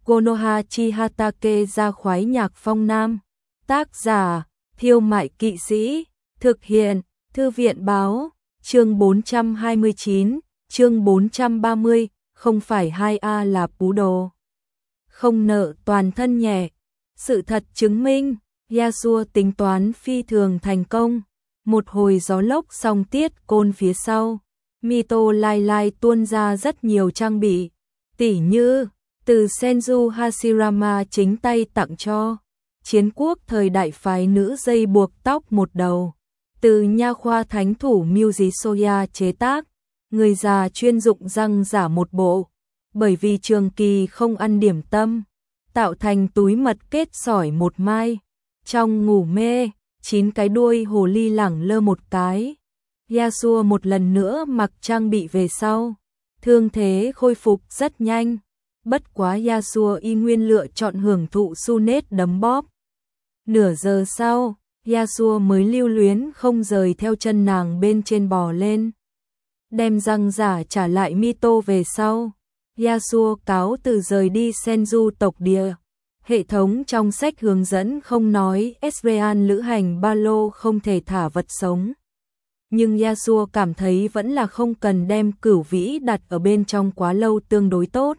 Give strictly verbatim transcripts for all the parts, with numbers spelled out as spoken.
Konoha Chihatake ra khoái nhạc phong nam. Tác giả, Thiêu Mại Kỵ Sĩ. Thực hiện, Thư viện Báo. Chương bốn trăm hai mươi chín, chương bốn trăm ba mươi, không phải hai A là pú đồ. Không nợ toàn thân nhẹ. Sự thật chứng minh, Yasuo tính toán phi thường thành công. Một hồi gió lốc song tiết côn phía sau, Mito lai lai tuôn ra rất nhiều trang bị, tỉ như từ Senju Hashirama chính tay tặng cho chiến quốc thời đại phái nữ dây buộc tóc một đầu, từ nha khoa thánh thủ Myuji Soya chế tác, người già chuyên dụng răng giả một bộ, bởi vì trường kỳ không ăn điểm tâm, tạo thành túi mật kết sỏi một mai, trong ngủ mê, chín cái đuôi hồ ly lẳng lơ một cái. Yasuo một lần nữa mặc trang bị về sau, thương thế khôi phục rất nhanh, bất quá Yasuo y nguyên lựa chọn hưởng thụ Sunet đấm bóp. Nửa giờ sau, Yasuo mới lưu luyến không rời theo chân nàng bên trên bò lên. Đem răng giả trả lại Mito về sau, Yasuo cáo từ rời đi Senju tộc địa. Hệ thống trong sách hướng dẫn không nói Ezreal lữ hành ba lô không thể thả vật sống. Nhưng Yasuo cảm thấy vẫn là không cần đem cửu vĩ đặt ở bên trong quá lâu tương đối tốt.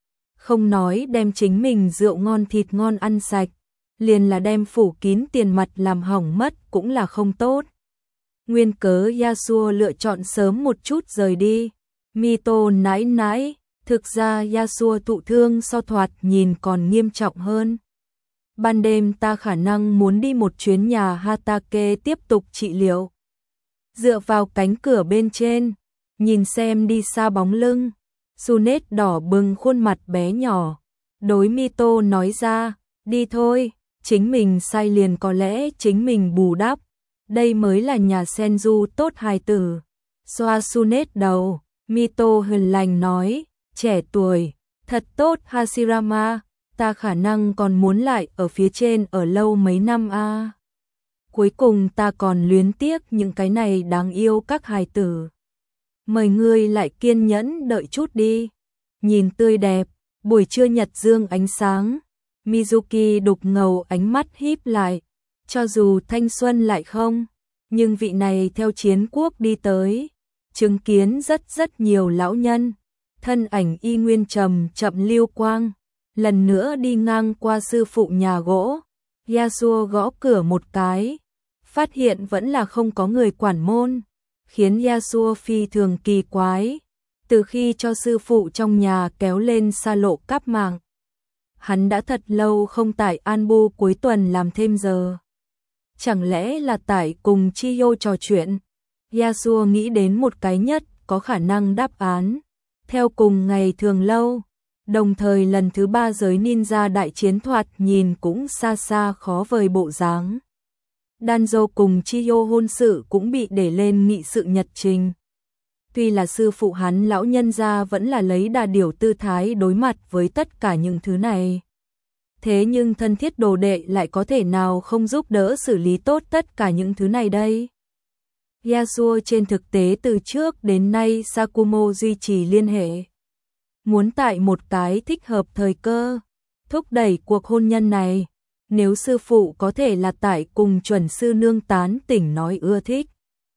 Không nói đem chính mình rượu ngon thịt ngon ăn sạch, liền là đem phủ kín tiền mặt làm hỏng mất cũng là không tốt. Nguyên cớ Yasuo lựa chọn sớm một chút rời đi. Mito nãi nãi, thực ra Yasuo thụ thương so thoạt nhìn còn nghiêm trọng hơn. Ban đêm ta khả năng muốn đi một chuyến nhà Hatake tiếp tục trị liệu. Dựa vào cánh cửa bên trên, nhìn xem đi xa bóng lưng, Sunet đỏ bừng khuôn mặt bé nhỏ. Đối Mito nói ra, đi thôi, chính mình sai liền có lẽ chính mình bù đắp. Đây mới là nhà Senju tốt hài tử. Xoa Sunet đầu, Mito hiền lành nói, trẻ tuổi, thật tốt Hashirama, ta khả năng còn muốn lại ở phía trên ở lâu mấy năm a. À. Cuối cùng ta còn luyến tiếc những cái này đáng yêu các hài tử. Mời ngươi lại kiên nhẫn đợi chút đi. Nhìn tươi đẹp, buổi trưa nhật dương ánh sáng, Mizuki đục ngầu ánh mắt híp lại, cho dù thanh xuân lại không, nhưng vị này theo chiến quốc đi tới, chứng kiến rất rất nhiều lão nhân, thân ảnh y nguyên trầm chậm lưu quang, lần nữa đi ngang qua sư phụ nhà gỗ, Yasuo gõ cửa một cái, phát hiện vẫn là không có người quản môn, khiến Yasuo phi thường kỳ quái, từ khi cho sư phụ trong nhà kéo lên xa lộ cáp mạng. Hắn đã thật lâu không tải Anbu cuối tuần làm thêm giờ. Chẳng lẽ là tải cùng Chiyo trò chuyện? Yasuo nghĩ đến một cái nhất có khả năng đáp án. Theo cùng ngày thường lâu, đồng thời lần thứ ba giới ninja đại chiến thoạt nhìn cũng xa xa khó vời bộ dáng. Danzo cùng Chiyo hôn sự cũng bị để lên nghị sự nhật trình. Tuy là sư phụ hắn lão nhân gia vẫn là lấy đà điểu tư thái đối mặt với tất cả những thứ này. Thế nhưng thân thiết đồ đệ lại có thể nào không giúp đỡ xử lý tốt tất cả những thứ này đây? Yasuo trên thực tế từ trước đến nay Sakumo duy trì liên hệ. Muốn tại một cái thích hợp thời cơ, thúc đẩy cuộc hôn nhân này. Nếu sư phụ có thể là tại cùng chuẩn sư nương tán tỉnh nói ưa thích,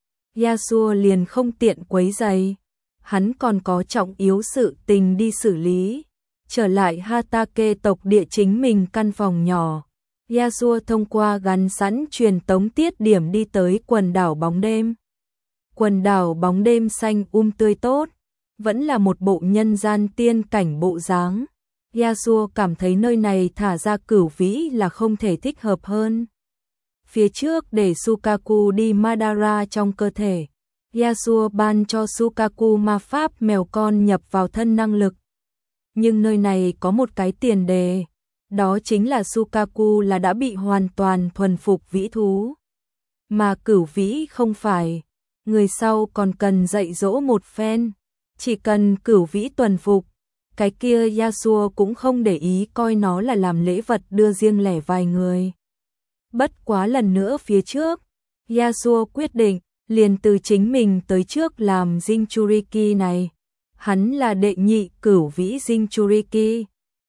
Yasuo liền không tiện quấy rầy. Hắn còn có trọng yếu sự tình đi xử lý. Trở lại Hatake tộc địa chính mình căn phòng nhỏ, Yasuo thông qua gắn sẵn truyền tống tiết điểm đi tới quần đảo bóng đêm. Quần đảo bóng đêm xanh um tươi tốt, vẫn là một bộ nhân gian tiên cảnh bộ dáng. Yasuo cảm thấy nơi này thả ra cửu vĩ là không thể thích hợp hơn. Phía trước để Sukaku đi Madara trong cơ thể, Yasuo ban cho Sukaku ma pháp mèo con nhập vào thân năng lực. Nhưng nơi này có một cái tiền đề, đó chính là Sukaku là đã bị hoàn toàn thuần phục vĩ thú. Mà cửu vĩ không phải, người sau còn cần dạy dỗ một phen, chỉ cần cửu vĩ thuần phục. Cái kia Yasuo cũng không để ý coi nó là làm lễ vật đưa riêng lẻ vài người. Bất quá lần nữa phía trước, Yasuo quyết định liền từ chính mình tới trước làm Jinchuriki này. Hắn là đệ nhị cửu vĩ Jinchuriki,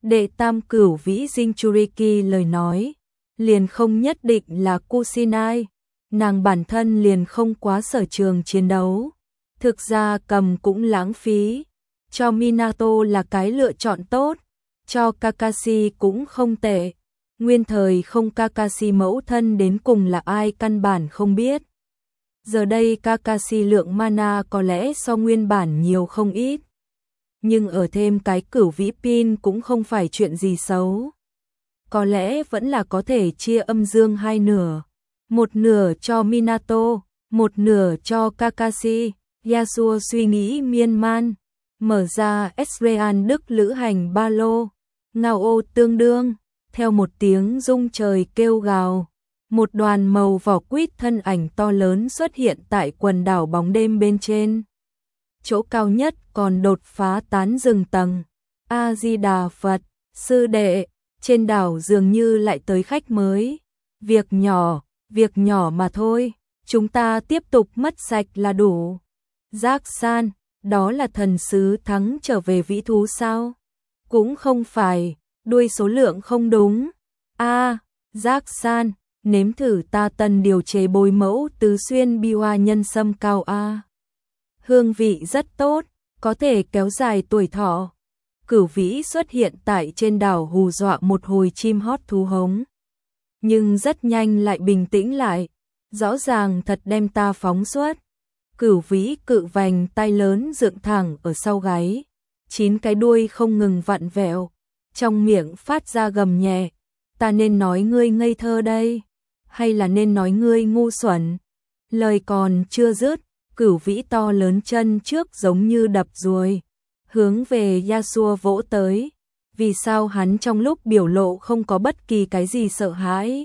Đệ tam cửu vĩ Jinchuriki lời nói, liền không nhất định là Kusinai, nàng bản thân liền không quá sở trường chiến đấu. Thực ra cầm cũng lãng phí, cho Minato là cái lựa chọn tốt, cho Kakashi cũng không tệ. Nguyên thời không Kakashi mẫu thân đến cùng là ai căn bản không biết. Giờ đây Kakashi lượng mana có lẽ so nguyên bản nhiều không ít. Nhưng ở thêm cái cửu vĩ pin cũng không phải chuyện gì xấu. Có lẽ vẫn là có thể chia âm dương hai nửa. Một nửa cho Minato, một nửa cho Kakashi. Yasuo suy nghĩ miên man, mở ra Ezreal Đức lữ hành ba lô. Ngao ô tương đương, theo một tiếng rung trời kêu gào. Một đoàn màu vỏ quýt thân ảnh to lớn xuất hiện tại quần đảo bóng đêm bên trên. Chỗ cao nhất còn đột phá tán rừng tầng. A-di-đà Phật, sư đệ, trên đảo dường như lại tới khách mới. Việc nhỏ, việc nhỏ mà thôi, chúng ta tiếp tục mất sạch là đủ. Giác San, đó là thần sứ thắng trở về vĩ thú sao? Cũng không phải, đuôi số lượng không đúng. A, à, Giác San, nếm thử ta tân điều chế bồi mẫu tứ xuyên bi hoa nhân sâm cao A. Hương vị rất tốt, có thể kéo dài tuổi thọ. Cửu vĩ xuất hiện tại trên đảo hù dọa một hồi chim hót thú hống. Nhưng rất nhanh lại bình tĩnh lại, rõ ràng thật đem ta phóng suốt. Cửu vĩ cự vành tay lớn dựng thẳng ở sau gáy, chín cái đuôi không ngừng vặn vẹo, trong miệng phát ra gầm nhẹ. Ta nên nói ngươi ngây thơ đây, hay là nên nói ngươi ngu xuẩn? Lời còn chưa dứt, cửu vĩ to lớn chân trước giống như đập ruồi, hướng về Yasuo vỗ tới. Vì sao hắn trong lúc biểu lộ không có bất kỳ cái gì sợ hãi?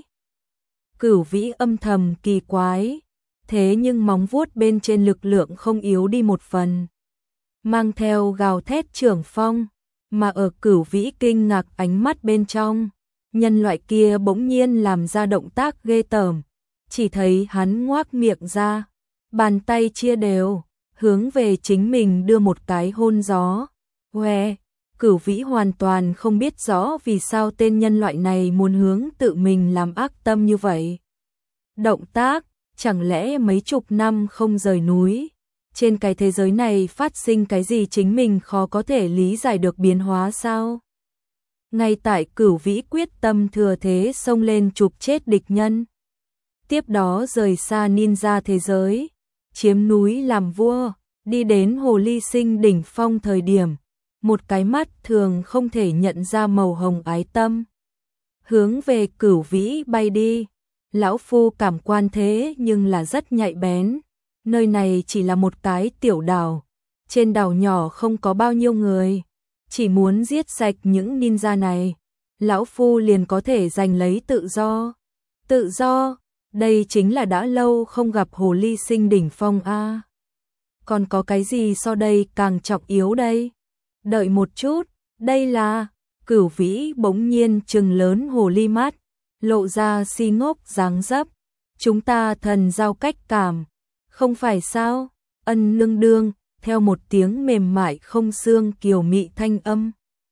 Cửu vĩ âm thầm kỳ quái, thế nhưng móng vuốt bên trên lực lượng không yếu đi một phần, mang theo gào thét trưởng phong, mà ở cửu vĩ kinh ngạc ánh mắt bên trong, nhân loại kia bỗng nhiên làm ra động tác ghê tởm, chỉ thấy hắn ngoác miệng ra, bàn tay chia đều, hướng về chính mình đưa một cái hôn gió. Hoe, cửu vĩ hoàn toàn không biết rõ vì sao tên nhân loại này muốn hướng tự mình làm ác tâm như vậy. Động tác, chẳng lẽ mấy chục năm không rời núi, trên cái thế giới này phát sinh cái gì chính mình khó có thể lý giải được biến hóa sao? Ngay tại cửu vĩ quyết tâm thừa thế xông lên chụp chết địch nhân, tiếp đó rời xa ninja thế giới, chiếm núi làm vua, đi đến hồ ly sinh đỉnh phong thời điểm, một cái mắt thường không thể nhận ra màu hồng ái tâm, hướng về cửu vĩ bay đi. Lão phu cảm quan thế nhưng là rất nhạy bén, nơi này chỉ là một cái tiểu đảo, trên đảo nhỏ không có bao nhiêu người, chỉ muốn giết sạch những ninja này, lão phu liền có thể giành lấy tự do. Tự do, đây chính là đã lâu không gặp hồ ly sinh đỉnh phong a. Còn có cái gì so đây càng trọng yếu đây? Đợi một chút, đây là... Cửu vĩ bỗng nhiên trừng lớn hồ ly mắt, lộ ra si ngốc dáng dấp. Chúng ta thần giao cách cảm, không phải sao? Ân nương đương, theo một tiếng mềm mại không xương kiều mị thanh âm.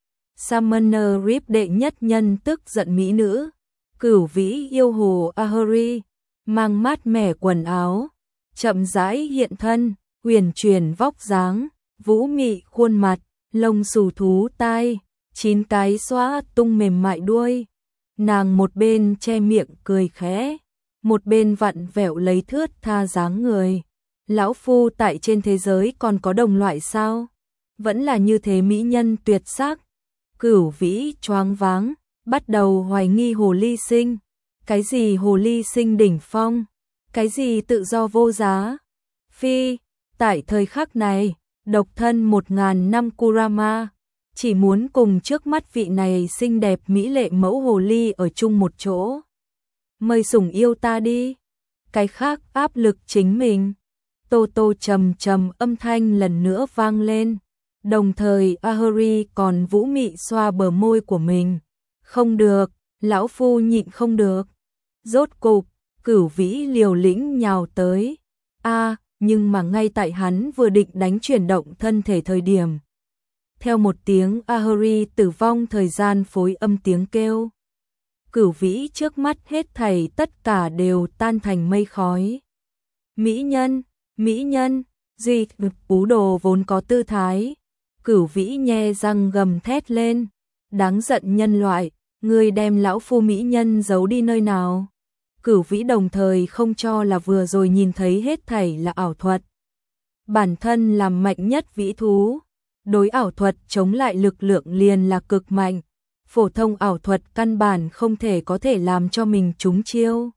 Summoner Rip đệ nhất nhân tức giận mỹ nữ, cửu vĩ yêu hồ Ahuri, mang mát mẻ quần áo, chậm rãi hiện thân, huyền chuyển vóc dáng, vũ mị khuôn mặt, lông xù thú tai, chín cái xóa tung mềm mại đuôi. Nàng một bên che miệng cười khẽ, một bên vặn vẹo lấy thướt tha dáng người. Lão phu tại trên thế giới còn có đồng loại sao? Vẫn là như thế mỹ nhân tuyệt sắc. Cửu vĩ choáng váng, bắt đầu hoài nghi hồ ly sinh. Cái gì hồ ly sinh đỉnh phong? Cái gì tự do vô giá? Phi, tại thời khắc này, độc thân một ngàn năm Kurama, chỉ muốn cùng trước mắt vị này xinh đẹp mỹ lệ mẫu hồ ly ở chung một chỗ. Mời sủng yêu ta đi. Cái khác áp lực chính mình. Tô tô trầm trầm âm thanh lần nữa vang lên. Đồng thời Ahuri còn vũ mị xoa bờ môi của mình. Không được, lão phu nhịn không được. Rốt cục, cửu vĩ liều lĩnh nhào tới. A, à, nhưng mà ngay tại hắn vừa định đánh chuyển động thân thể thời điểm, theo một tiếng Ahuri tử vong thời gian phối âm tiếng kêu. Cửu vĩ trước mắt hết thảy tất cả đều tan thành mây khói. Mỹ nhân, mỹ nhân, duy Pú Đồ vốn có tư thái. Cửu vĩ nhe răng gầm thét lên. Đáng giận nhân loại, ngươi đem lão phu mỹ nhân giấu đi nơi nào? Cửu vĩ đồng thời không cho là vừa rồi nhìn thấy hết thảy là ảo thuật. Bản thân làm mạnh nhất vĩ thú. Đối ảo thuật chống lại lực lượng liền là cực mạnh. Phổ thông ảo thuật căn bản không thể có thể làm cho mình trúng chiêu.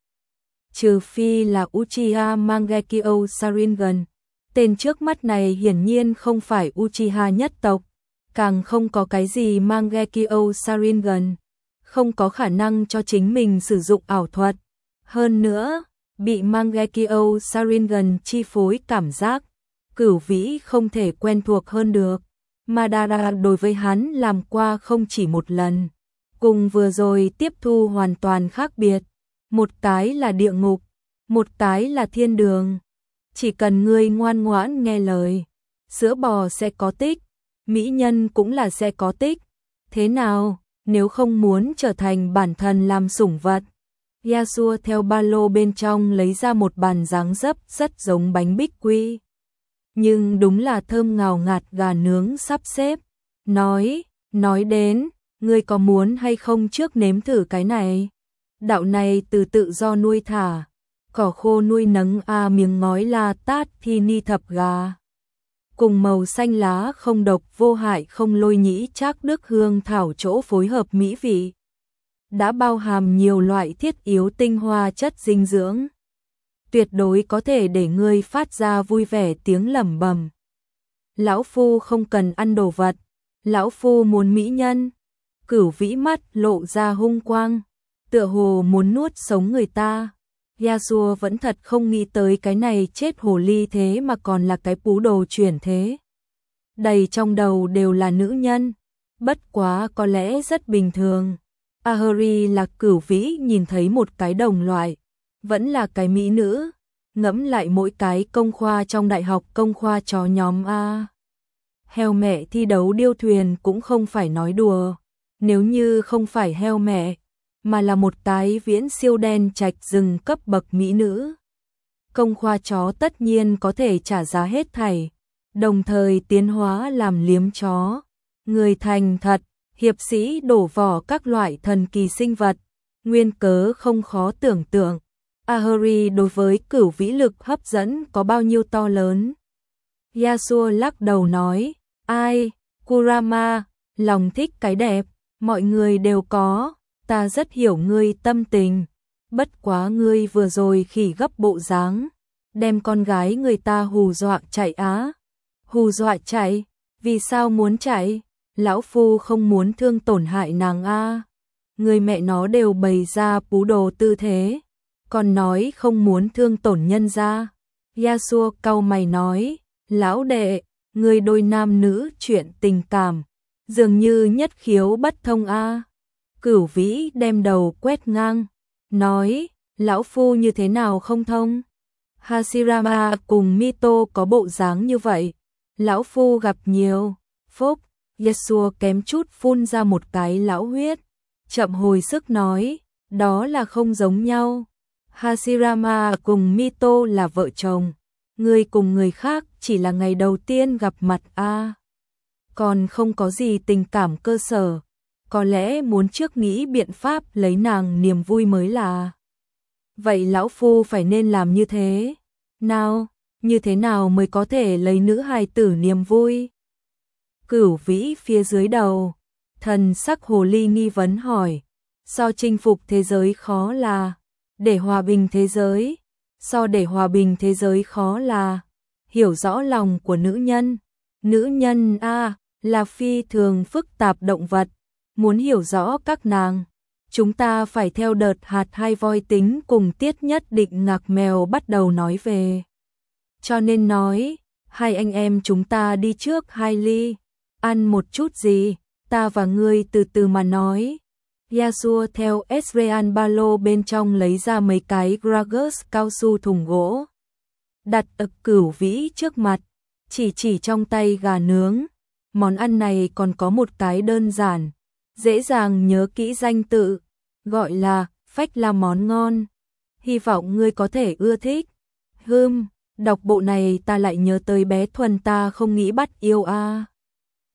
Trừ phi là Uchiha Mangekyo Sharingan. Tên trước mắt này hiển nhiên không phải Uchiha nhất tộc. Càng không có cái gì Mangekyo Sharingan. Không có khả năng cho chính mình sử dụng ảo thuật. Hơn nữa, bị Mangekyo Sharingan chi phối cảm giác. Cửu vĩ không thể quen thuộc hơn được. Madara đối với hắn làm qua không chỉ một lần. Cùng vừa rồi tiếp thu hoàn toàn khác biệt. Một cái là địa ngục, một cái là thiên đường. Chỉ cần ngươi ngoan ngoãn nghe lời, sữa bò sẽ có tích, mỹ nhân cũng là sẽ có tích. Thế nào, nếu không muốn trở thành bản thân làm sủng vật? Yasuo theo ba lô bên trong lấy ra một bàn dáng dấp rất giống bánh bích quy. Nhưng đúng là thơm ngào ngạt gà nướng sắp xếp. Nói, nói đến, ngươi có muốn hay không trước nếm thử cái này? Đạo này từ tự do nuôi thả. Cỏ khô nuôi nấng a miếng ngói la tát thì ni thập gà. Cùng màu xanh lá không độc vô hại không lôi nhĩ trác đức hương thảo chỗ phối hợp mỹ vị. Đã bao hàm nhiều loại thiết yếu tinh hoa chất dinh dưỡng. Tuyệt đối có thể để ngươi phát ra vui vẻ tiếng lẩm bẩm. Lão phu không cần ăn đồ vật, lão phu muốn mỹ nhân. Cửu vĩ mắt lộ ra hung quang, tựa hồ muốn nuốt sống người ta. Yasuo vẫn thật không nghĩ tới cái này chết hồ ly thế mà còn là cái Pú Đồ chuyển thế. Đầy trong đầu đều là nữ nhân, bất quá có lẽ rất bình thường. Ahuri là Cửu vĩ nhìn thấy một cái đồng loại, vẫn là cái mỹ nữ. Ngẫm lại mỗi cái công khoa trong đại học công khoa chó nhóm A. Heo mẹ thi đấu điêu thuyền cũng không phải nói đùa. Nếu như không phải heo mẹ, mà là một cái viễn siêu đen trạch rừng cấp bậc mỹ nữ. Công khoa chó tất nhiên có thể trả giá hết thảy, đồng thời tiến hóa làm liếm chó. Người thành thật, hiệp sĩ đổ vỏ các loại thần kỳ sinh vật, nguyên cớ không khó tưởng tượng. Ahuri đối với Cửu vĩ lực hấp dẫn có bao nhiêu to lớn. Yasuo lắc đầu nói, ai, Kurama, lòng thích cái đẹp, mọi người đều có, ta rất hiểu ngươi tâm tình. Bất quá ngươi vừa rồi khỉ gấp bộ dáng, đem con gái người ta hù dọa chạy á. Hù dọa chạy, vì sao muốn chạy? Lão phu không muốn thương tổn hại nàng a. Người mẹ nó đều bày ra Pú Đồ tư thế, còn nói không muốn thương tổn nhân gia. Yasuo cau mày nói, lão đệ, người đôi nam nữ chuyện tình cảm, dường như nhất khiếu bất thông a. Cửu vĩ đem đầu quét ngang, nói, lão phu như thế nào không thông? Hashirama cùng Mito có bộ dáng như vậy, lão phu gặp nhiều. Phúc, Yasuo kém chút phun ra một cái lão huyết, chậm hồi sức nói, đó là không giống nhau. Hashirama cùng Mito là vợ chồng, người cùng người khác chỉ là ngày đầu tiên gặp mặt a, còn không có gì tình cảm cơ sở, có lẽ muốn trước nghĩ biện pháp lấy nàng niềm vui mới là. Vậy lão phu phải nên làm như thế nào? Như thế nào mới có thể lấy nữ hài tử niềm vui? Cửu vĩ phía dưới đầu, thần sắc hồ ly nghi vấn hỏi, so chinh phục thế giới khó là để hòa bình thế giới, so để hòa bình thế giới khó là hiểu rõ lòng của nữ nhân. Nữ nhân a là phi thường phức tạp động vật, muốn hiểu rõ các nàng, chúng ta phải theo đợt hạt hai voi tính cùng tiết nhất định ngạc mèo bắt đầu nói về. Cho nên nói, hai anh em chúng ta đi trước hai ly, ăn một chút gì, ta và ngươi từ từ mà nói. Yasuo theo Ezreal ba lô bên trong lấy ra mấy cái Gragas cao su thùng gỗ, đặt ở Cửu vĩ trước mặt, chỉ chỉ trong tay gà nướng. món ăn này còn có một cái đơn giản, dễ dàng nhớ kỹ danh tự, gọi là phách là món ngon. Hy vọng ngươi có thể ưa thích. Hừm, đọc bộ này ta lại nhớ tới bé Thuần ta không nghĩ bắt yêu a. À.